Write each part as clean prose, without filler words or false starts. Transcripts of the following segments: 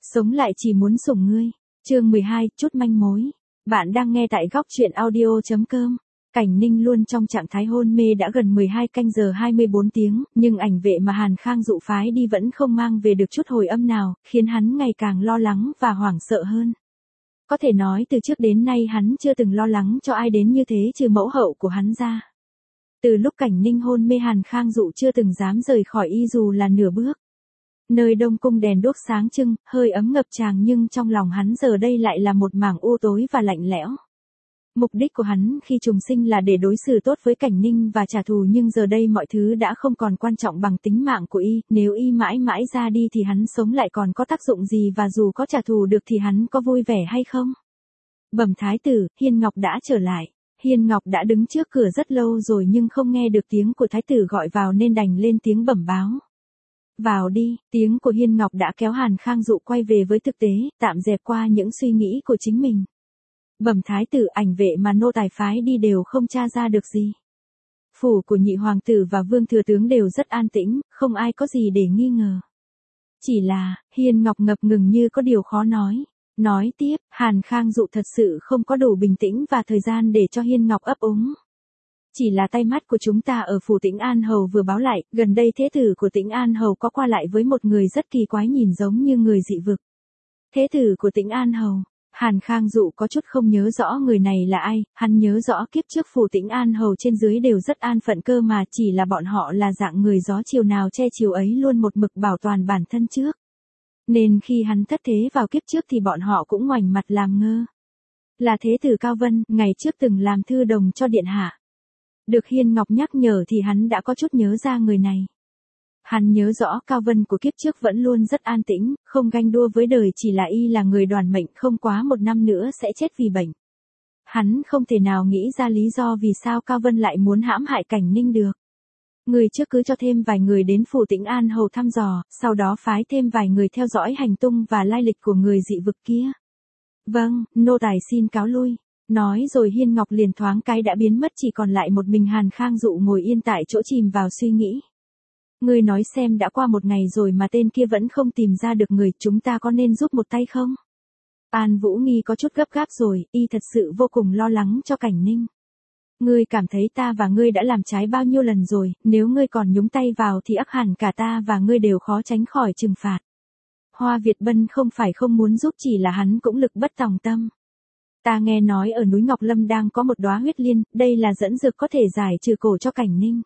Sống lại chỉ muốn sủng ngươi. Chương 12, chút manh mối. Bạn đang nghe tại góc truyện audio.com. Cảnh Ninh luôn trong trạng thái hôn mê đã gần 12 canh giờ 24 tiếng, nhưng ảnh vệ mà Hàn Khang dụ phái đi vẫn không mang về được chút hồi âm nào, khiến hắn ngày càng lo lắng và hoảng sợ hơn. Có thể nói từ trước đến nay hắn chưa từng lo lắng cho ai đến như thế trừ mẫu hậu của hắn ra. Từ lúc Cảnh Ninh hôn mê Hàn Khang dụ chưa từng dám rời khỏi y dù là nửa bước. Nơi Đông Cung đèn đuốc sáng trưng, hơi ấm ngập tràn nhưng trong lòng hắn giờ đây lại là một mảng u tối và lạnh lẽo. Mục đích của hắn khi trùng sinh là để đối xử tốt với Cảnh Ninh và trả thù, nhưng giờ đây mọi thứ đã không còn quan trọng bằng tính mạng của y, nếu y mãi mãi ra đi thì hắn sống lại còn có tác dụng gì, và dù có trả thù được thì hắn có vui vẻ hay không? Bẩm thái tử, Hiên Ngọc đã trở lại. Hiên Ngọc đã đứng trước cửa rất lâu rồi nhưng không nghe được tiếng của thái tử gọi vào nên đành lên tiếng bẩm báo. Vào đi, tiếng của Hiên Ngọc đã kéo Hàn Khang dụ quay về với thực tế, tạm dẹp qua những suy nghĩ của chính mình. Bẩm thái tử, ảnh vệ mà nô tài phái đi đều không tra ra được gì. Phủ của nhị hoàng tử và vương thừa tướng đều rất an tĩnh, không ai có gì để nghi ngờ. Chỉ là, Hiên Ngọc ngập ngừng như có điều khó nói. Nói tiếp, Hàn Khang dụ thật sự không có đủ bình tĩnh và thời gian để cho Hiên Ngọc ấp úng. Chỉ là tay mắt của chúng ta ở phủ Tĩnh An Hầu vừa báo lại, gần đây thế tử của Tĩnh An Hầu có qua lại với một người rất kỳ quái, nhìn giống như người dị vực. Thế tử của Tĩnh An Hầu? Hàn Khang dụ có chút không nhớ rõ người này là ai, hắn nhớ rõ kiếp trước phủ Tĩnh An Hầu trên dưới đều rất an phận cơ mà, chỉ là bọn họ là dạng người gió chiều nào che chiều ấy, luôn một mực bảo toàn bản thân trước. Nên khi hắn thất thế vào kiếp trước thì bọn họ cũng ngoảnh mặt làm ngơ. Là thế tử Cao Vân, ngày trước từng làm thư đồng cho điện hạ. Được Hiên Ngọc nhắc nhở thì hắn đã có chút nhớ ra người này. Hắn nhớ rõ Cao Vân của kiếp trước vẫn luôn rất an tĩnh, không ganh đua với đời, chỉ là y là người đoản mệnh, không quá 1 năm nữa sẽ chết vì bệnh. Hắn không thể nào nghĩ ra lý do vì sao Cao Vân lại muốn hãm hại Cảnh Ninh được. Người trước cứ cho thêm vài người đến phủ Tĩnh An Hầu thăm dò, sau đó phái thêm vài người theo dõi hành tung và lai lịch của người dị vực kia. Vâng, nô tài xin cáo lui. Nói rồi Hiên Ngọc liền thoáng cái đã biến mất, chỉ còn lại một mình Hàn Khang dụ ngồi yên tại chỗ chìm vào suy nghĩ. Ngươi nói xem, đã qua 1 ngày rồi mà tên kia vẫn không tìm ra được người, chúng ta có nên giúp một tay không? An Vũ Nghi có chút gấp gáp rồi, y thật sự vô cùng lo lắng cho Cảnh Ninh. Ngươi cảm thấy ta và ngươi đã làm trái bao nhiêu lần rồi, nếu ngươi còn nhúng tay vào thì ắt hẳn cả ta và ngươi đều khó tránh khỏi trừng phạt. Hoa Việt Bân không phải không muốn giúp, chỉ là hắn cũng lực bất tòng tâm. Ta nghe nói ở núi Ngọc Lâm đang có một đóa huyết liên, đây là dẫn dược có thể giải trừ cổ cho Cảnh Ninh.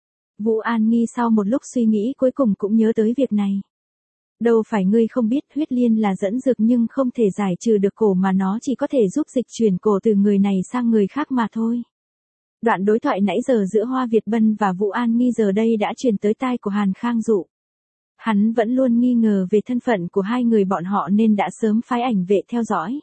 Vũ An Nghi sau một lúc suy nghĩ cuối cùng cũng nhớ tới việc này. Đâu phải ngươi không biết, huyết liên là dẫn dược nhưng không thể giải trừ được cổ, mà nó chỉ có thể giúp dịch chuyển cổ từ người này sang người khác mà thôi. Đoạn đối thoại nãy giờ giữa Hoa Việt Bân và Vũ An Nghi giờ đây đã truyền tới tai của Hàn Khang dụ. Hắn vẫn luôn nghi ngờ về thân phận của hai người bọn họ nên đã sớm phái ảnh vệ theo dõi.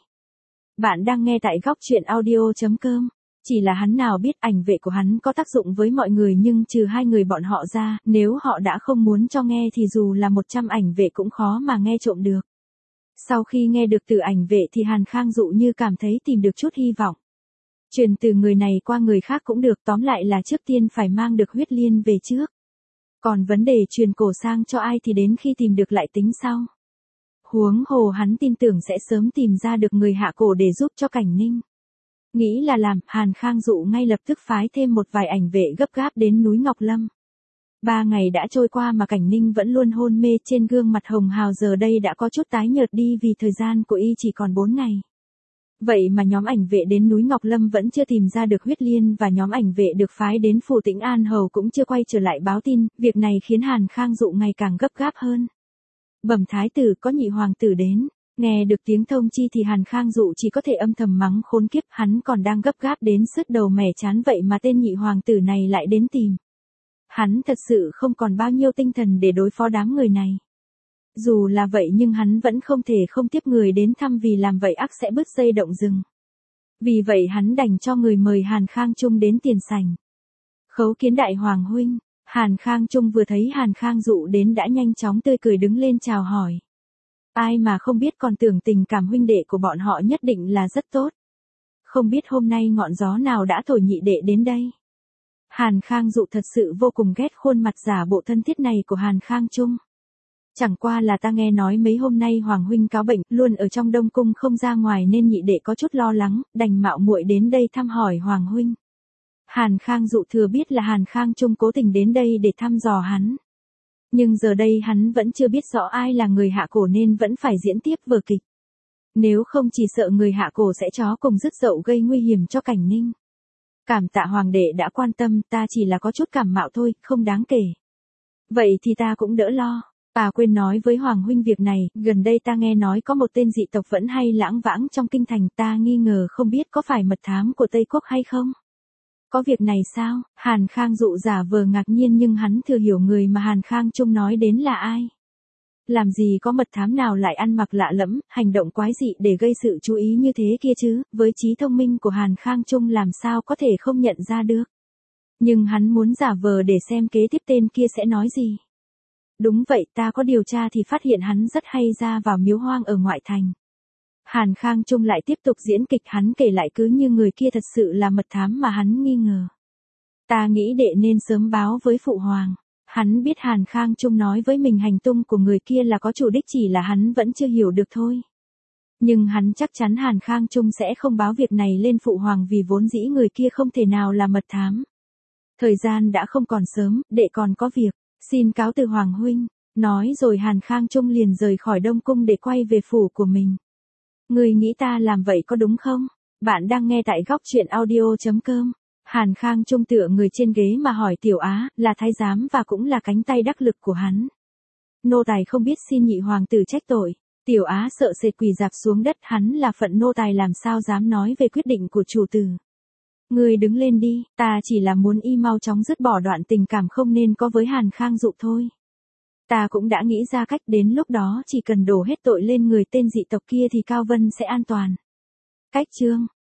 Bạn đang nghe tại góc truyện audio.com. Chỉ là hắn nào biết ảnh vệ của hắn có tác dụng với mọi người, nhưng trừ hai người bọn họ ra, nếu họ đã không muốn cho nghe thì dù là 100 ảnh vệ cũng khó mà nghe trộm được. Sau khi nghe được từ ảnh vệ thì Hàn Khang dụ như cảm thấy tìm được chút hy vọng. Truyền từ người này qua người khác cũng được, tóm lại là trước tiên phải mang được huyết liên về trước. Còn vấn đề truyền cổ sang cho ai thì đến khi tìm được lại tính sau. Huống hồ hắn tin tưởng sẽ sớm tìm ra được người hạ cổ để giúp cho Cảnh Ninh. Nghĩ là làm, Hàn Khang dụ ngay lập tức phái thêm một vài ảnh vệ gấp gáp đến núi Ngọc Lâm. 3 ngày đã trôi qua mà Cảnh Ninh vẫn luôn hôn mê, trên gương mặt hồng hào giờ đây đã có chút tái nhợt đi vì thời gian của y chỉ còn 4 ngày. Vậy mà nhóm ảnh vệ đến núi Ngọc Lâm vẫn chưa tìm ra được huyết liên, và nhóm ảnh vệ được phái đến phủ Tĩnh An Hầu cũng chưa quay trở lại báo tin, việc này khiến Hàn Khang dụ ngày càng gấp gáp hơn. Bẩm thái tử, có nhị hoàng tử đến. Nghe được tiếng thông chi thì Hàn Khang dụ chỉ có thể âm thầm mắng khốn kiếp, hắn còn đang gấp gáp đến sứt đầu mẻ chán, vậy mà tên nhị hoàng tử này lại đến tìm. Hắn thật sự không còn bao nhiêu tinh thần để đối phó đám người này. Dù là vậy nhưng hắn vẫn không thể không tiếp người đến thăm, vì làm vậy ắt sẽ bứt dây động rừng. Vì vậy hắn đành cho người mời Hàn Khang Trung đến tiền sảnh. Khấu kiến đại hoàng huynh. Hàn Khang Trung vừa thấy Hàn Khang dụ đến đã nhanh chóng tươi cười đứng lên chào hỏi. Ai mà không biết, còn tưởng tình cảm huynh đệ của bọn họ nhất định là rất tốt. Không biết hôm nay ngọn gió nào đã thổi nhị đệ đến đây. Hàn Khang dụ thật sự vô cùng ghét khuôn mặt giả bộ thân thiết này của Hàn Khang Trung. Chẳng qua là ta nghe nói mấy hôm nay Hoàng huynh cáo bệnh, luôn ở trong Đông cung không ra ngoài nên nhị đệ có chút lo lắng, đành mạo muội đến đây thăm hỏi Hoàng huynh. Hàn Khang Dụ thừa biết là Hàn Khang Trung cố tình đến đây để thăm dò hắn. Nhưng giờ đây hắn vẫn chưa biết rõ ai là người hạ cổ nên vẫn phải diễn tiếp vở kịch. Nếu không chỉ sợ người hạ cổ sẽ chó cùng rứt dậu gây nguy hiểm cho Cảnh Ninh. Cảm tạ Hoàng đệ đã quan tâm, ta chỉ là có chút cảm mạo thôi, không đáng kể. Vậy thì ta cũng đỡ lo. Ta quên nói với Hoàng huynh việc này, gần đây ta nghe nói có một tên dị tộc vẫn hay lãng vãng trong kinh thành, ta nghi ngờ không biết có phải mật thám của Tây Quốc hay không. Có việc này sao? Hàn Khang Dụ giả vờ ngạc nhiên nhưng hắn thừa hiểu người mà Hàn Khang Trung nói đến là ai. Làm gì có mật thám nào lại ăn mặc lạ lẫm, hành động quái dị để gây sự chú ý như thế kia chứ, với trí thông minh của Hàn Khang Trung làm sao có thể không nhận ra được. Nhưng hắn muốn giả vờ để xem kế tiếp tên kia sẽ nói gì. Đúng vậy, ta có điều tra thì phát hiện hắn rất hay ra vào miếu hoang ở ngoại thành. Hàn Khang Trung lại tiếp tục diễn kịch, hắn kể lại cứ như người kia thật sự là mật thám mà hắn nghi ngờ. Ta nghĩ đệ nên sớm báo với phụ hoàng. Hắn biết Hàn Khang Trung nói với mình hành tung của người kia là có chủ đích, chỉ là hắn vẫn chưa hiểu được thôi. Nhưng hắn chắc chắn Hàn Khang Trung sẽ không báo việc này lên phụ hoàng vì vốn dĩ người kia không thể nào là mật thám. Thời gian đã không còn sớm, đệ còn có việc, xin cáo từ Hoàng huynh. Nói rồi Hàn Khang Trung liền rời khỏi Đông Cung để quay về phủ của mình. Người nghĩ ta làm vậy có đúng không? Bạn đang nghe tại góc truyện audio.com. Hàn Khang Trung tựa người trên ghế mà hỏi Tiểu Á, là thái giám và cũng là cánh tay đắc lực của hắn. Nô tài không biết, xin nhị hoàng tử trách tội. Tiểu Á sợ sệt quỳ rạp xuống đất, hắn là phận nô tài làm sao dám nói về quyết định của chủ tử. Người đứng lên đi, ta chỉ là muốn y mau chóng dứt bỏ đoạn tình cảm không nên có với Hàn Khang Dụ thôi. Ta cũng đã nghĩ ra cách, đến lúc đó chỉ cần đổ hết tội lên người tên dị tộc kia thì Cao Vân sẽ an toàn. Cách chương